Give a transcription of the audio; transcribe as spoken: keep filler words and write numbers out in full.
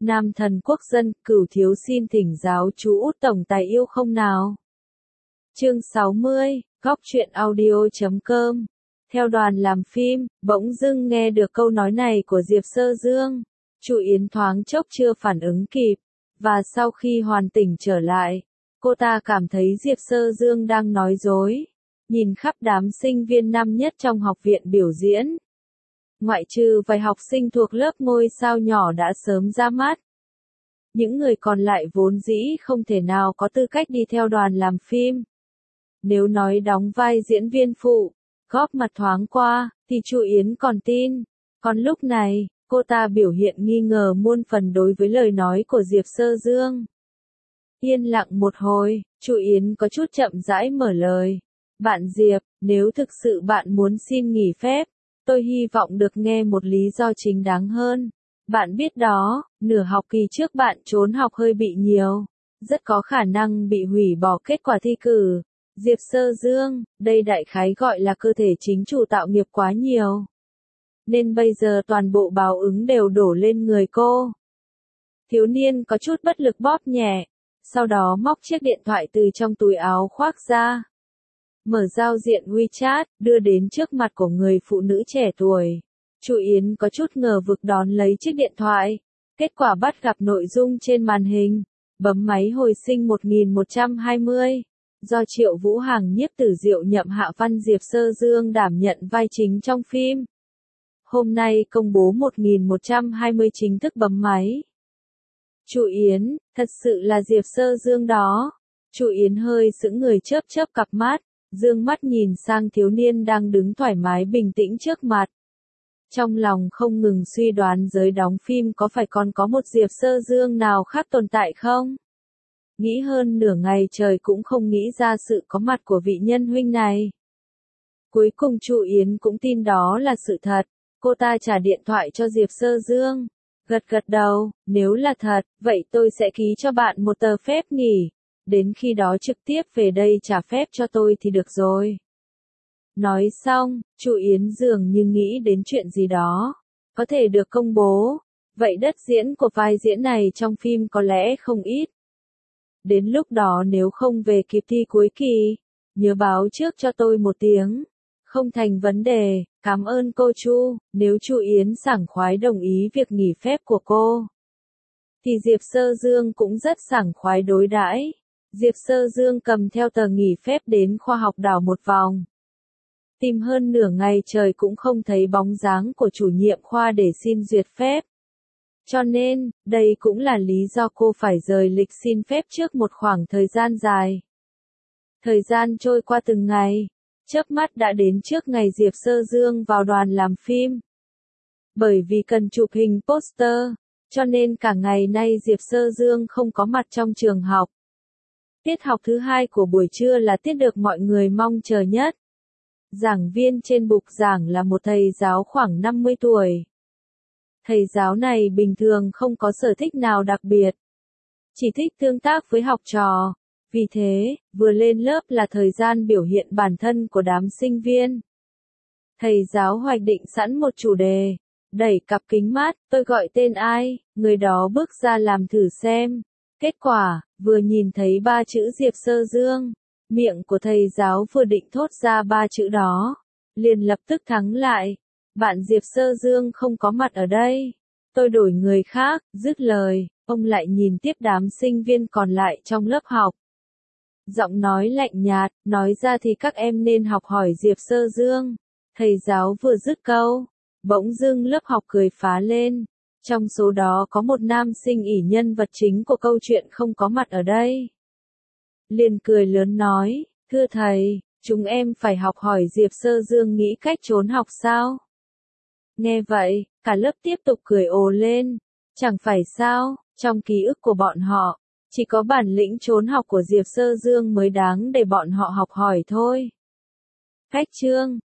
Nam thần quốc dân, Cửu thiếu xin thỉnh giáo chú Út tổng tài yêu không nào. Chương sáu mươi, góc truyện audio chấm com. Theo đoàn làm phim, bỗng dưng nghe được câu nói này của Diệp Sơ Dương. Chu Yến thoáng chốc chưa phản ứng kịp, và sau khi hoàn tỉnh trở lại, cô ta cảm thấy Diệp Sơ Dương đang nói dối. Nhìn khắp đám sinh viên năm nhất trong học viện biểu diễn, ngoại trừ vài học sinh thuộc lớp ngôi sao nhỏ đã sớm ra mắt, những người còn lại vốn dĩ không thể nào có tư cách đi theo đoàn làm phim. Nếu nói đóng vai diễn viên phụ, góp mặt thoáng qua, thì Chu Yến còn tin. Còn lúc này, cô ta biểu hiện nghi ngờ muôn phần đối với lời nói của Diệp Sơ Dương. Yên lặng một hồi, Chu Yến có chút chậm rãi mở lời. Bạn Diệp, nếu thực sự bạn muốn xin nghỉ phép, tôi hy vọng được nghe một lý do chính đáng hơn. Bạn biết đó, nửa học kỳ trước bạn trốn học hơi bị nhiều, rất có khả năng bị hủy bỏ kết quả thi cử. Diệp Sơ Dương, đây đại khái gọi là cơ thể chính chủ tạo nghiệp quá nhiều, nên bây giờ toàn bộ báo ứng đều đổ lên người cô. Thiếu niên có chút bất lực bóp nhẹ, sau đó móc chiếc điện thoại từ trong túi áo khoác ra. Mở giao diện WeChat, đưa đến trước mặt của người phụ nữ trẻ tuổi. Chu Yến có chút ngờ vực đón lấy chiếc điện thoại. Kết quả bắt gặp nội dung trên màn hình. Bấm máy hồi sinh một nghìn một trăm hai mươi. Do Triệu Vũ Hằng nhiếp tử diệu nhậm hạ văn Diệp Sơ Dương đảm nhận vai chính trong phim. Hôm nay công bố một nghìn một trăm hai mươi chính thức bấm máy. Chu Yến, thật sự là Diệp Sơ Dương đó. Chu Yến hơi sững người chớp chớp cặp mắt, dương mắt nhìn sang thiếu niên đang đứng thoải mái bình tĩnh trước mặt. Trong lòng không ngừng suy đoán giới đóng phim có phải còn có một Diệp Sơ Dương nào khác tồn tại không? Nghĩ hơn nửa ngày trời cũng không nghĩ ra sự có mặt của vị nhân huynh này. Cuối cùng Chu Yến cũng tin đó là sự thật, cô ta trả điện thoại cho Diệp Sơ Dương. Gật gật đầu, nếu là thật, vậy tôi sẽ ký cho bạn một tờ phép nghỉ. Đến khi đó trực tiếp về đây trả phép cho tôi thì được rồi. Nói xong, Chu Yến dường như nghĩ đến chuyện gì đó có thể được công bố. Vậy đất diễn của vai diễn này trong phim có lẽ không ít. Đến lúc đó nếu không về kịp thi cuối kỳ, nhớ báo trước cho tôi một tiếng. Không thành vấn đề, cảm ơn cô Chu. Nếu Chu Yến sảng khoái đồng ý việc nghỉ phép của cô, thì Diệp Sơ Dương cũng rất sảng khoái đối đãi. Diệp Sơ Dương cầm theo tờ nghỉ phép đến khoa học đảo một vòng. Tìm hơn nửa ngày trời cũng không thấy bóng dáng của chủ nhiệm khoa để xin duyệt phép. Cho nên, đây cũng là lý do cô phải rời lịch xin phép trước một khoảng thời gian dài. Thời gian trôi qua từng ngày, chớp mắt đã đến trước ngày Diệp Sơ Dương vào đoàn làm phim. Bởi vì cần chụp hình poster, cho nên cả ngày nay Diệp Sơ Dương không có mặt trong trường học. Tiết học thứ hai của buổi trưa là tiết được mọi người mong chờ nhất. Giảng viên trên bục giảng là một thầy giáo khoảng năm mươi tuổi. Thầy giáo này bình thường không có sở thích nào đặc biệt, chỉ thích tương tác với học trò. Vì thế, vừa lên lớp là thời gian biểu hiện bản thân của đám sinh viên. Thầy giáo hoạch định sẵn một chủ đề, đẩy cặp kính mát, tôi gọi tên ai, người đó bước ra làm thử xem. Kết quả, vừa nhìn thấy ba chữ Diệp Sơ Dương, miệng của thầy giáo vừa định thốt ra ba chữ đó, liền lập tức thắng lại. Bạn Diệp Sơ Dương không có mặt ở đây, tôi đổi người khác. Dứt lời, ông lại nhìn tiếp đám sinh viên còn lại trong lớp học. Giọng nói lạnh nhạt, nói ra thì các em nên học hỏi Diệp Sơ Dương. Thầy giáo vừa dứt câu, bỗng dưng lớp học cười phá lên. Trong số đó có một nam sinh ỷ nhân vật chính của câu chuyện không có mặt ở đây. Liền cười lớn nói, thưa thầy, chúng em phải học hỏi Diệp Sơ Dương nghĩ cách trốn học sao? Nghe vậy, cả lớp tiếp tục cười ồ lên. Chẳng phải sao, trong ký ức của bọn họ, chỉ có bản lĩnh trốn học của Diệp Sơ Dương mới đáng để bọn họ học hỏi thôi. Cách chương